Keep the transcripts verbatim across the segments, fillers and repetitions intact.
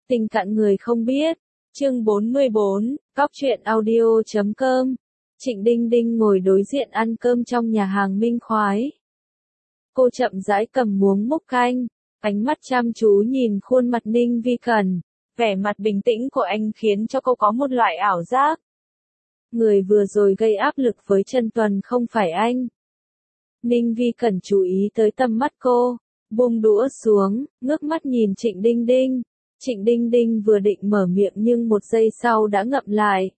Tình cạn người không biết. Chương bốn mươi bốn, Cóc truyện audio chấm com. Trịnh Đinh Đinh ngồi đối diện ăn cơm trong nhà hàng Minh Khoái. Cô chậm rãi cầm muỗng múc canh, ánh mắt chăm chú nhìn khuôn mặt Ninh Vi Cẩn. Vẻ mặt bình tĩnh của anh khiến cho cô có một loại ảo giác. Người vừa rồi gây áp lực với Trần Tuần không phải anh. Ninh Vi Cẩn chú ý tới tầm mắt cô, buông đũa xuống, ngước mắt nhìn Trịnh Đinh Đinh. Trịnh Đinh Đinh vừa định mở miệng nhưng một giây sau đã ngậm lại.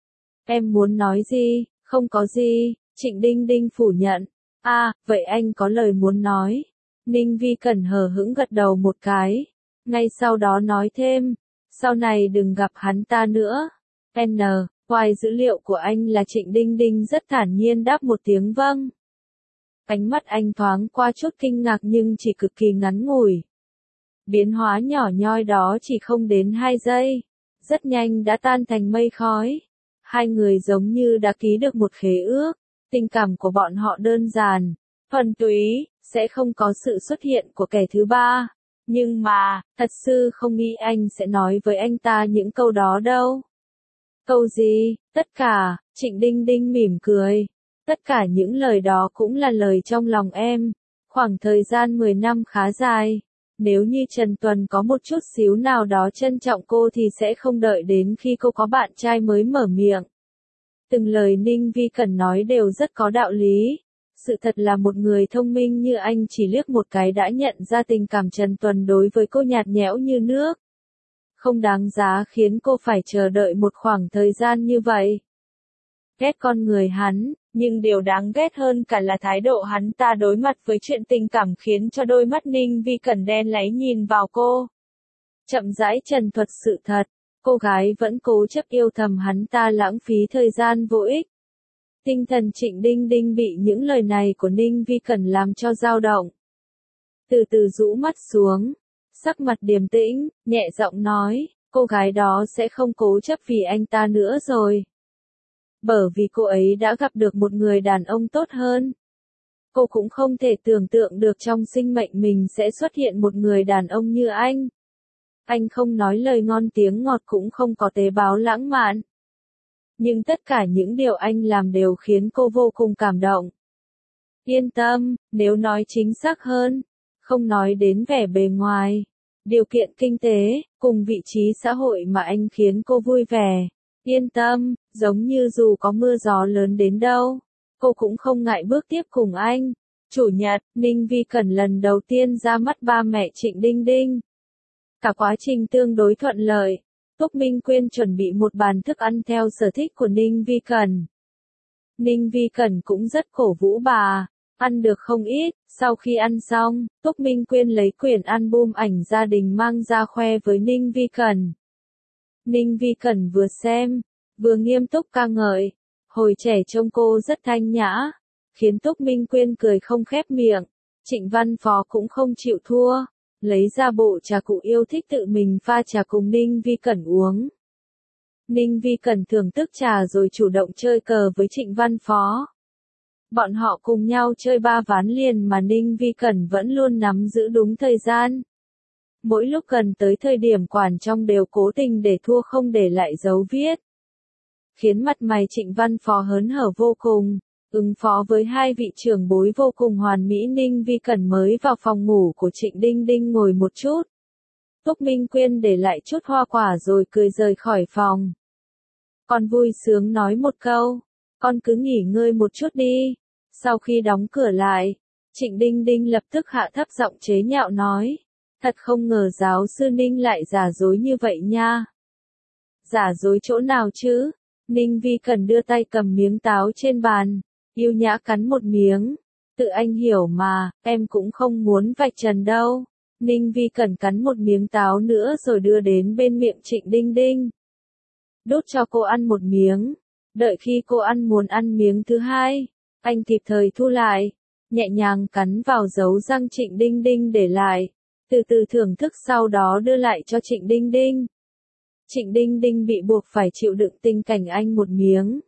Em muốn nói gì? Không có gì, Trịnh Đinh Đinh phủ nhận. À, vậy anh có lời muốn nói. Ninh Vi Cẩn hờ hững gật đầu một cái. Ngay sau đó nói thêm, sau này đừng gặp hắn ta nữa. N, ngoài dữ liệu của anh là Trịnh Đinh Đinh rất thản nhiên đáp một tiếng vâng. Ánh mắt anh thoáng qua chút kinh ngạc nhưng chỉ cực kỳ ngắn ngủi. Biến hóa nhỏ nhoi đó chỉ không đến hai giây, rất nhanh đã tan thành mây khói. Hai người giống như đã ký được một khế ước, tình cảm của bọn họ đơn giản, thuần túy, sẽ không có sự xuất hiện của kẻ thứ ba. Nhưng mà, thật sự không nghĩ anh sẽ nói với anh ta những câu đó đâu. Câu gì? Tất cả, Trịnh Đinh Đinh mỉm cười. Tất cả những lời đó cũng là lời trong lòng em. Khoảng thời gian mười năm khá dài. Nếu như Trần Tuần có một chút xíu nào đó trân trọng cô thì sẽ không đợi đến khi cô có bạn trai mới mở miệng. Từng lời Ninh Vi Cẩn nói đều rất có đạo lý. Sự thật là một người thông minh như anh chỉ liếc một cái đã nhận ra tình cảm Trần Tuần đối với cô nhạt nhẽo như nước. Không đáng giá khiến cô phải chờ đợi một khoảng thời gian như vậy. Ghét con người hắn, nhưng điều đáng ghét hơn cả là thái độ hắn ta đối mặt với chuyện tình cảm khiến cho đôi mắt Ninh Vi Cẩn đen láy nhìn vào cô. Chậm rãi trần thuật sự thật, cô gái vẫn cố chấp yêu thầm hắn ta lãng phí thời gian vô ích. Tinh thần Trịnh Đinh Đinh bị những lời này của Ninh Vi Cẩn làm cho dao động. Từ từ rũ mắt xuống, sắc mặt điềm tĩnh, nhẹ giọng nói, cô gái đó sẽ không cố chấp vì anh ta nữa rồi. Bởi vì cô ấy đã gặp được một người đàn ông tốt hơn. Cô cũng không thể tưởng tượng được trong sinh mệnh mình sẽ xuất hiện một người đàn ông như anh. Anh không nói lời ngon tiếng ngọt cũng không có tế bào lãng mạn. Nhưng tất cả những điều anh làm đều khiến cô vô cùng cảm động. Yên tâm, nếu nói chính xác hơn, không nói đến vẻ bề ngoài, điều kiện kinh tế, cùng vị trí xã hội mà anh khiến cô vui vẻ. Yên tâm, giống như dù có mưa gió lớn đến đâu, cô cũng không ngại bước tiếp cùng anh. Chủ nhật, Ninh Vi Cẩn lần đầu tiên ra mắt ba mẹ Trịnh Đinh Đinh. Cả quá trình tương đối thuận lợi. Túc Minh Quyên chuẩn bị một bàn thức ăn theo sở thích của Ninh Vi Cẩn. Ninh Vi Cẩn cũng rất cổ vũ bà, ăn được không ít. Sau khi ăn xong, Túc Minh Quyên lấy quyển album ảnh gia đình mang ra khoe với Ninh Vi Cẩn. Ninh Vi Cẩn vừa xem, vừa nghiêm túc ca ngợi. Hồi trẻ trông cô rất thanh nhã, khiến Túc Minh Quyên cười không khép miệng. Trịnh Văn Phó cũng không chịu thua, lấy ra bộ trà cụ yêu thích tự mình pha trà cùng Ninh Vi Cẩn uống. Ninh Vi Cẩn thưởng thức trà rồi chủ động chơi cờ với Trịnh Văn Phó. Bọn họ cùng nhau chơi ba ván liền mà Ninh Vi Cẩn vẫn luôn nắm giữ đúng thời gian. Mỗi lúc gần tới thời điểm quản trong đều cố tình để thua không để lại dấu viết. Khiến mặt mày Trịnh Văn Phó hớn hở vô cùng, ứng phó với hai vị trưởng bối vô cùng hoàn mỹ. Ninh Vi Cẩn mới vào phòng ngủ của Trịnh Đinh Đinh ngồi một chút. Túc Minh Quyên để lại chút hoa quả rồi cười rời khỏi phòng. Con vui sướng nói một câu, con cứ nghỉ ngơi một chút đi. Sau khi đóng cửa lại, Trịnh Đinh Đinh lập tức hạ thấp giọng chế nhạo nói. Thật không ngờ giáo sư Ninh lại giả dối như vậy nha. Giả dối chỗ nào chứ? Ninh Vi Cẩn đưa tay cầm miếng táo trên bàn, yêu nhã cắn một miếng. Tự anh hiểu mà, em cũng không muốn vạch trần đâu. Ninh Vi Cẩn cắn một miếng táo nữa rồi đưa đến bên miệng Trịnh Đinh Đinh. Đút cho cô ăn một miếng. Đợi khi cô ăn muốn ăn miếng thứ hai, anh kịp thời thu lại, nhẹ nhàng cắn vào dấu răng Trịnh Đinh Đinh để lại. Từ từ thưởng thức sau đó đưa lại cho Trịnh Đinh Đinh. Trịnh Đinh Đinh bị buộc phải chịu đựng tình cảnh anh một miếng.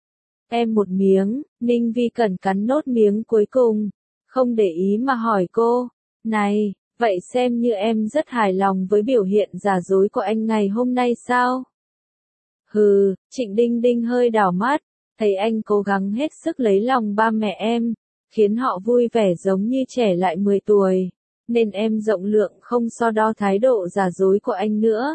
Em một miếng, Ninh Vi Cẩn cắn nốt miếng cuối cùng, không để ý mà hỏi cô. Này, Vậy xem như em rất hài lòng với biểu hiện giả dối của anh ngày hôm nay sao? Hừ, Trịnh Đinh Đinh hơi đảo mắt, thấy anh cố gắng hết sức lấy lòng ba mẹ em, khiến họ vui vẻ giống như trẻ lại mười tuổi, nên em rộng lượng không so đo thái độ giả dối của anh nữa.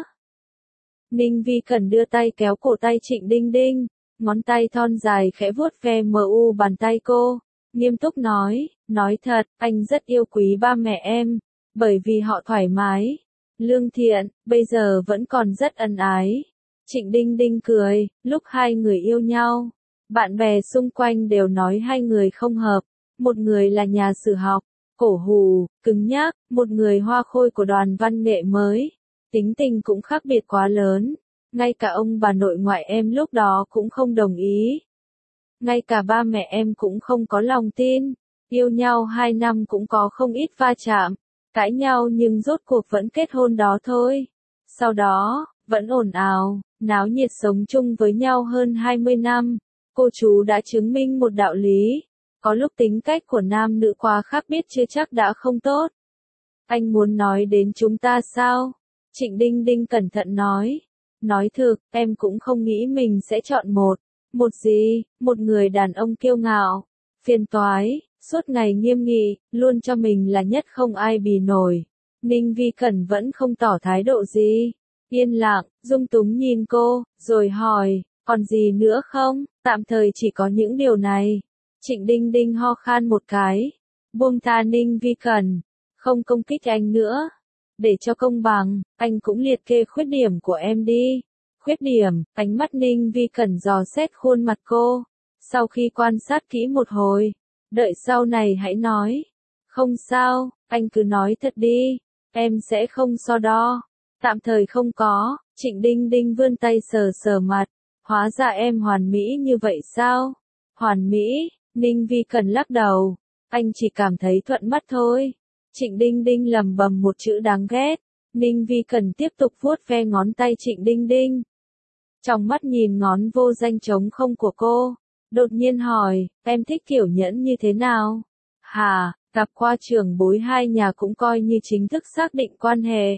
Ninh Vi Cần đưa tay kéo cổ tay Trịnh Đinh Đinh, ngón tay thon dài khẽ vuốt ve mờ u bàn tay cô, nghiêm túc nói, nói thật, anh rất yêu quý ba mẹ em, bởi vì họ thoải mái, lương thiện, bây giờ vẫn còn rất ân ái. Trịnh Đinh Đinh cười, lúc hai người yêu nhau, bạn bè xung quanh đều nói hai người không hợp, một người là nhà sử học, cổ hủ, cứng nhắc, một người hoa khôi của đoàn văn nghệ mới, tính tình cũng khác biệt quá lớn, ngay cả ông bà nội ngoại em lúc đó cũng không đồng ý. Ngay cả ba mẹ em cũng không có lòng tin, yêu nhau hai năm cũng có không ít va chạm, cãi nhau nhưng rốt cuộc vẫn kết hôn đó thôi. Sau đó, vẫn ồn ào, náo nhiệt sống chung với nhau hơn hai mươi năm, cô chú đã chứng minh một đạo lý, có lúc tính cách của nam nữ quá khác biệt chưa chắc đã không tốt. Anh muốn nói đến chúng ta sao? Trịnh Đinh Đinh cẩn thận nói. Nói thực, em cũng không nghĩ mình sẽ chọn một. Một gì? Một người đàn ông kiêu ngạo, phiền toái, suốt ngày nghiêm nghị, luôn cho mình là nhất không ai bì nổi. Ninh Vi Cẩn vẫn không tỏ thái độ gì. Yên lặng, dung túng nhìn cô, rồi hỏi, còn gì nữa không? Tạm thời chỉ có những điều này. Trịnh Đinh Đinh ho khan một cái. Buông tha Ninh Vi Cẩn, không công kích anh nữa. Để cho công bằng, anh cũng liệt kê khuyết điểm của em đi. Khuyết điểm, ánh mắt Ninh Vi Cẩn dò xét khuôn mặt cô. Sau khi quan sát kỹ một hồi, đợi sau này hãy nói. Không sao, anh cứ nói thật đi, em sẽ không so đo. Tạm thời không có, Trịnh Đinh Đinh vươn tay sờ sờ mặt. Hóa ra em hoàn mỹ như vậy sao? Hoàn mỹ, Ninh Vi Cẩn lắc đầu. Anh chỉ cảm thấy thuận mắt thôi. Trịnh Đinh Đinh lầm bầm một chữ đáng ghét. Ninh Vi Cẩn tiếp tục vuốt ve ngón tay Trịnh Đinh Đinh. Trong mắt nhìn ngón vô danh trống không của cô. Đột nhiên hỏi, em thích kiểu nhẫn như thế nào? Hà, gặp qua trưởng bối hai nhà cũng coi như chính thức xác định quan hệ.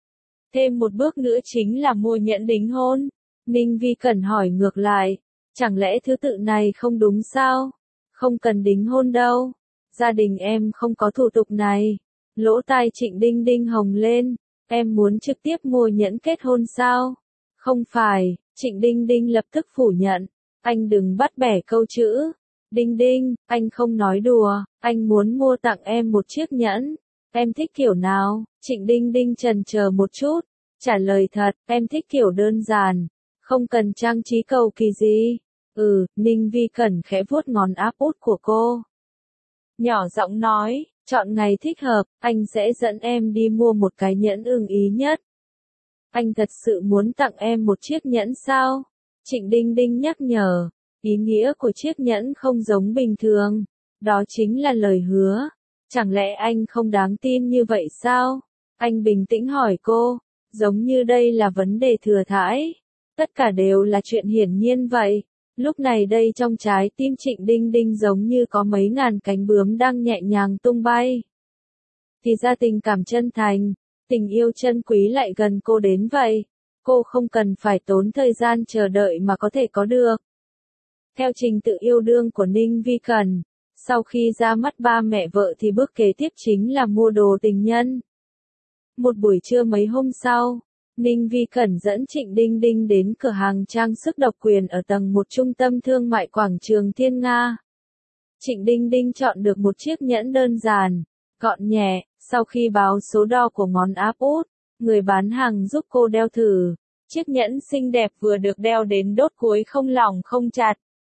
Thêm một bước nữa chính là mua nhẫn đính hôn. Ninh Vi Cẩn hỏi ngược lại, chẳng lẽ thứ tự này không đúng sao? Không cần đính hôn đâu. Gia đình em không có thủ tục này. Lỗ tai Trịnh Đinh Đinh hồng lên, em muốn trực tiếp mua nhẫn kết hôn sao? Không phải, Trịnh Đinh Đinh lập tức phủ nhận. Anh đừng bắt bẻ câu chữ. Đinh Đinh, anh không nói đùa, anh muốn mua tặng em một chiếc nhẫn. Em thích kiểu nào? Trịnh Đinh Đinh chần chờ một chút, trả lời thật, em thích kiểu đơn giản, không cần trang trí cầu kỳ gì. Ừ, Ninh Vi Cẩn khẽ vuốt ngón áp út của cô. Nhỏ giọng nói, chọn ngày thích hợp, anh sẽ dẫn em đi mua một cái nhẫn ưng ý nhất. Anh thật sự muốn tặng em một chiếc nhẫn sao? Trịnh Đinh Đinh nhắc nhở, ý nghĩa của chiếc nhẫn không giống bình thường, đó chính là lời hứa. Chẳng lẽ anh không đáng tin như vậy sao? Anh bình tĩnh hỏi cô, giống như đây là vấn đề thừa thãi. Tất cả đều là chuyện hiển nhiên vậy. Lúc này đây trong trái tim Trịnh Đinh Đinh giống như có mấy ngàn cánh bướm đang nhẹ nhàng tung bay. Thì ra tình cảm chân thành, tình yêu chân quý lại gần cô đến vậy. Cô không cần phải tốn thời gian chờ đợi mà có thể có được. Theo trình tự yêu đương của Ninh Vi Cẩn, sau khi ra mắt ba mẹ vợ thì bước kế tiếp chính là mua đồ tình nhân. Một buổi trưa mấy hôm sau, Ninh Vi Cẩn dẫn Trịnh Đinh Đinh đến cửa hàng trang sức độc quyền ở tầng một trung tâm thương mại quảng trường Thiên Nga. Trịnh Đinh Đinh chọn được một chiếc nhẫn đơn giản, gọn nhẹ, sau khi báo số đo của ngón áp út, người bán hàng giúp cô đeo thử. Chiếc nhẫn xinh đẹp vừa được đeo đến đốt cuối không lỏng không chặt.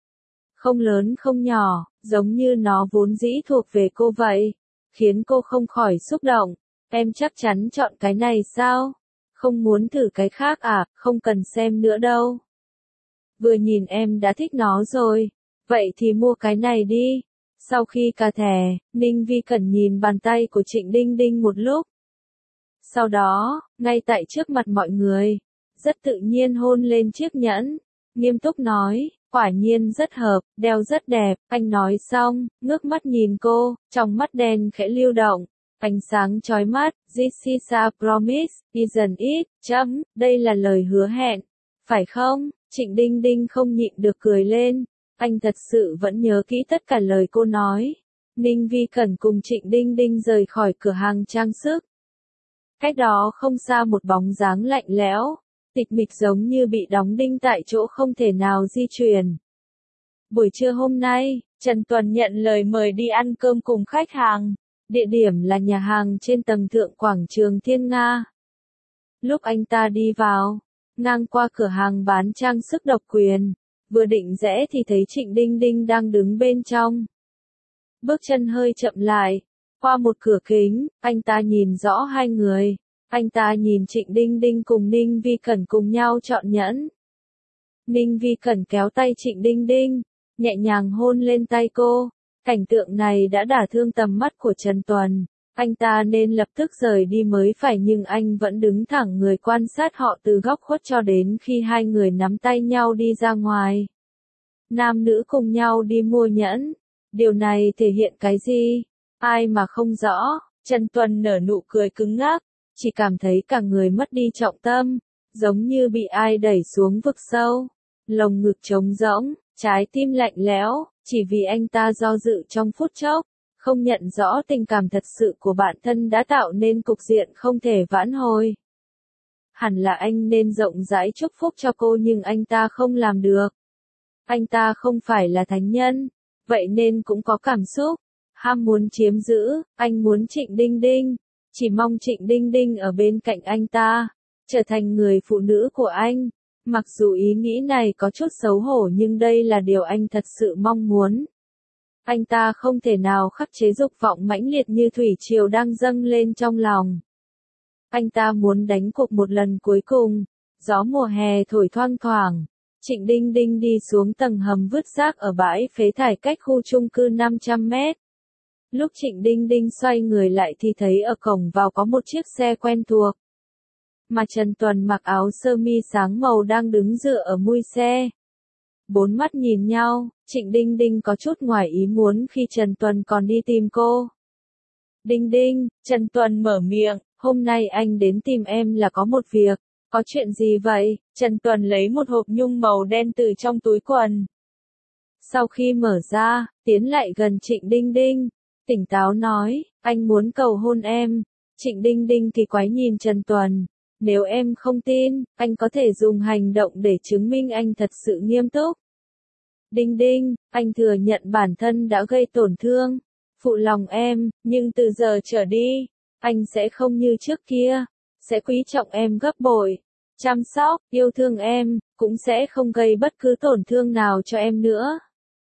Không lớn không nhỏ, giống như nó vốn dĩ thuộc về cô vậy, khiến cô không khỏi xúc động. Em chắc chắn chọn cái này sao? Không muốn thử cái khác à? Không cần xem nữa đâu. Vừa nhìn em đã thích nó rồi. Vậy thì mua cái này đi. Sau khi cà thẻ, Ninh Vi Cẩn nhìn bàn tay của Trịnh Đinh Đinh một lúc. Sau đó, ngay tại trước mặt mọi người, rất tự nhiên hôn lên chiếc nhẫn. Nghiêm túc nói, quả nhiên rất hợp, đeo rất đẹp. Anh nói xong, ngước mắt nhìn cô, trong mắt đen khẽ lưu động. Ánh sáng chói mắt, this is a promise, isn't it, chấm, đây là lời hứa hẹn, phải không? Trịnh Đinh Đinh không nhịn được cười lên, anh thật sự vẫn nhớ kỹ tất cả lời cô nói. Ninh Vi Cẩn cùng Trịnh Đinh Đinh rời khỏi cửa hàng trang sức. Cách đó không xa một bóng dáng lạnh lẽo, tịch mịch giống như bị đóng đinh tại chỗ không thể nào di chuyển. Buổi trưa hôm nay, Trần Tuần nhận lời mời đi ăn cơm cùng khách hàng. Địa điểm là nhà hàng trên tầng thượng quảng trường Thiên Nga. Lúc anh ta đi vào, ngang qua cửa hàng bán trang sức độc quyền, vừa định rẽ thì thấy Trịnh Đinh Đinh đang đứng bên trong. Bước chân hơi chậm lại, qua một cửa kính, anh ta nhìn rõ hai người. Anh ta nhìn Trịnh Đinh Đinh cùng Ninh Vi Cẩn cùng nhau chọn nhẫn. Ninh Vi Cẩn kéo tay Trịnh Đinh Đinh, nhẹ nhàng hôn lên tay cô. Cảnh tượng này đã đả thương tầm mắt của Trần Tuần. Anh ta nên lập tức rời đi mới phải, nhưng anh vẫn đứng thẳng người quan sát họ từ góc khuất cho đến khi hai người nắm tay nhau đi ra ngoài. Nam nữ cùng nhau đi mua nhẫn. Điều này thể hiện cái gì? Ai mà không rõ. Trần Tuần nở nụ cười cứng ngắc, chỉ cảm thấy cả người mất đi trọng tâm, giống như bị ai đẩy xuống vực sâu. Lồng ngực trống rỗng, trái tim lạnh lẽo, chỉ vì anh ta do dự trong phút chốc, không nhận rõ tình cảm thật sự của bản thân đã tạo nên cục diện không thể vãn hồi. Hẳn là anh nên rộng rãi chúc phúc cho cô nhưng anh ta không làm được. Anh ta không phải là thánh nhân, vậy nên cũng có cảm xúc, ham muốn chiếm giữ, anh muốn Trịnh Đinh Đinh, chỉ mong Trịnh Đinh Đinh ở bên cạnh anh ta, trở thành người phụ nữ của anh. Mặc dù ý nghĩ này có chút xấu hổ nhưng đây là điều anh thật sự mong muốn. Anh ta không thể nào khắc chế dục vọng mãnh liệt như thủy triều đang dâng lên trong lòng. Anh ta muốn đánh cuộc một lần cuối cùng. Gió mùa hè thổi thoang thoảng. Trịnh Đinh Đinh đi xuống tầng hầm vứt rác ở bãi phế thải cách khu chung cư năm trăm mét. Lúc Trịnh Đinh Đinh xoay người lại thì thấy ở cổng vào có một chiếc xe quen thuộc. Mà Trần Tuần mặc áo sơ mi sáng màu đang đứng dựa ở mui xe. Bốn mắt nhìn nhau, Trịnh Đinh Đinh có chút ngoài ý muốn khi Trần Tuần còn đi tìm cô. Đinh Đinh, Trần Tuần mở miệng, hôm nay anh đến tìm em là có một việc. Có chuyện gì vậy? Trần Tuần lấy một hộp nhung màu đen từ trong túi quần. Sau khi mở ra, tiến lại gần Trịnh Đinh Đinh, tỉnh táo nói, anh muốn cầu hôn em. Trịnh Đinh Đinh kỳ quái nhìn Trần Tuần. Nếu em không tin, anh có thể dùng hành động để chứng minh anh thật sự nghiêm túc. Đinh Đinh, anh thừa nhận bản thân đã gây tổn thương, phụ lòng em, nhưng từ giờ trở đi, anh sẽ không như trước kia, sẽ quý trọng em gấp bội, chăm sóc, yêu thương em, cũng sẽ không gây bất cứ tổn thương nào cho em nữa.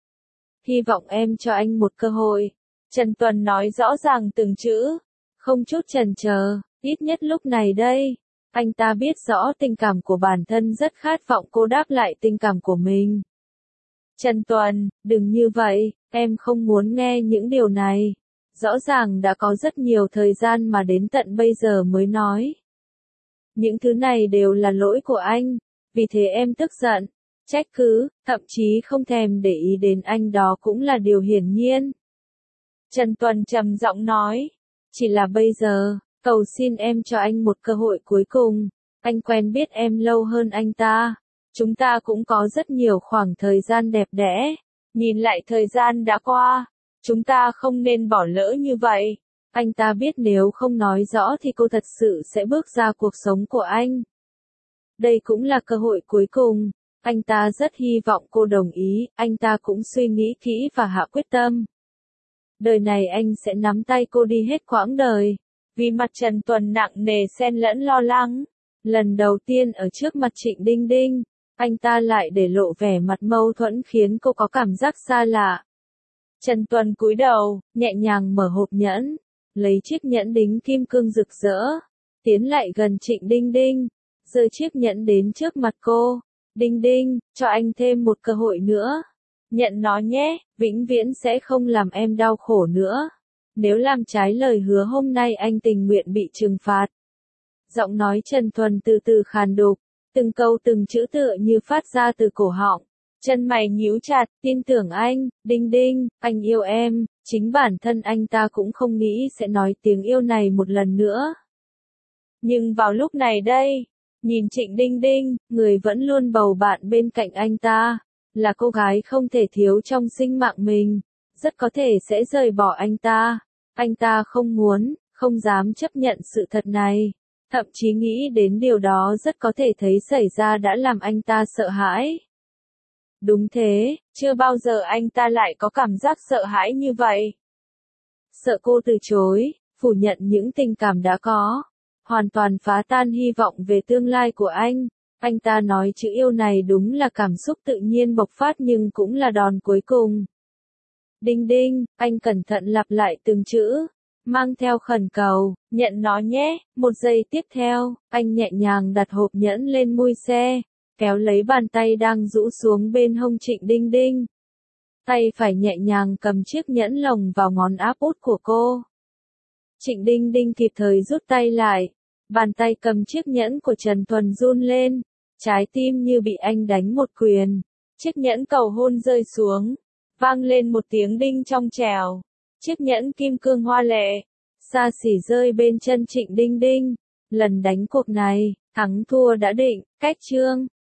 Hy vọng em cho anh một cơ hội. Trần Tuần nói rõ ràng từng chữ, không chút chần chờ, ít nhất lúc này đây. Anh ta biết rõ tình cảm của bản thân rất khát vọng cô đáp lại tình cảm của mình. Trần Tuần, đừng như vậy, em không muốn nghe những điều này. Rõ ràng đã có rất nhiều thời gian mà đến tận bây giờ mới nói. Những thứ này đều là lỗi của anh, vì thế em tức giận, trách cứ, thậm chí không thèm để ý đến anh, đó cũng là điều hiển nhiên. Trần Tuần trầm giọng nói, chỉ là bây giờ, cầu xin em cho anh một cơ hội cuối cùng. Anh quen biết em lâu hơn anh ta. Chúng ta cũng có rất nhiều khoảng thời gian đẹp đẽ. Nhìn lại thời gian đã qua, chúng ta không nên bỏ lỡ như vậy. Anh ta biết nếu không nói rõ thì cô thật sự sẽ bước ra cuộc sống của anh. Đây cũng là cơ hội cuối cùng. Anh ta rất hy vọng cô đồng ý, anh ta cũng suy nghĩ kỹ và hạ quyết tâm. Đời này anh sẽ nắm tay cô đi hết quãng đời. Vì mặt Trần Tuần nặng nề xen lẫn lo lắng. Lần đầu tiên ở trước mặt Trịnh Đinh Đinh, anh ta lại để lộ vẻ mặt mâu thuẫn khiến cô có cảm giác xa lạ. Trần Tuần cúi đầu, nhẹ nhàng mở hộp nhẫn, lấy chiếc nhẫn đính kim cương rực rỡ, tiến lại gần Trịnh Đinh Đinh, giơ chiếc nhẫn đến trước mặt cô. Đinh Đinh, cho anh thêm một cơ hội nữa. Nhận nó nhé, vĩnh viễn sẽ không làm em đau khổ nữa. Nếu làm trái lời hứa hôm nay anh tình nguyện bị trừng phạt. Giọng nói Trần Tuần từ từ khàn đục, từng câu từng chữ tựa như phát ra từ cổ họng. Chân mày nhíu chặt, tin tưởng anh, đinh đinh, anh yêu em, chính bản thân anh ta cũng không nghĩ sẽ nói tiếng yêu này một lần nữa. Nhưng vào lúc này đây, nhìn Trịnh Đinh Đinh, người vẫn luôn bầu bạn bên cạnh anh ta, là cô gái không thể thiếu trong sinh mạng mình, rất có thể sẽ rời bỏ anh ta. Anh ta không muốn, không dám chấp nhận sự thật này, thậm chí nghĩ đến điều đó rất có thể thấy xảy ra đã làm anh ta sợ hãi. Đúng thế, chưa bao giờ anh ta lại có cảm giác sợ hãi như vậy. Sợ cô từ chối, phủ nhận những tình cảm đã có, hoàn toàn phá tan hy vọng về tương lai của anh. Anh ta nói chữ yêu này đúng là cảm xúc tự nhiên bộc phát nhưng cũng là đòn cuối cùng. Đinh đinh, anh cẩn thận lặp lại từng chữ, mang theo khẩn cầu, nhận nó nhé. Một giây tiếp theo, anh nhẹ nhàng đặt hộp nhẫn lên mui xe, kéo lấy bàn tay đang rũ xuống bên hông Trịnh Đinh Đinh. Tay phải nhẹ nhàng cầm chiếc nhẫn lồng vào ngón áp út của cô. Trịnh Đinh Đinh kịp thời rút tay lại, bàn tay cầm chiếc nhẫn của Trần Thuần run lên, trái tim như bị anh đánh một quyền. Chiếc nhẫn cầu hôn rơi xuống, vang lên một tiếng đinh trong trẻo. Chiếc nhẫn kim cương hoa lệ, xa xỉ rơi bên chân Trịnh Đinh Đinh. Lần đánh cuộc này, thắng thua đã định, cách chương.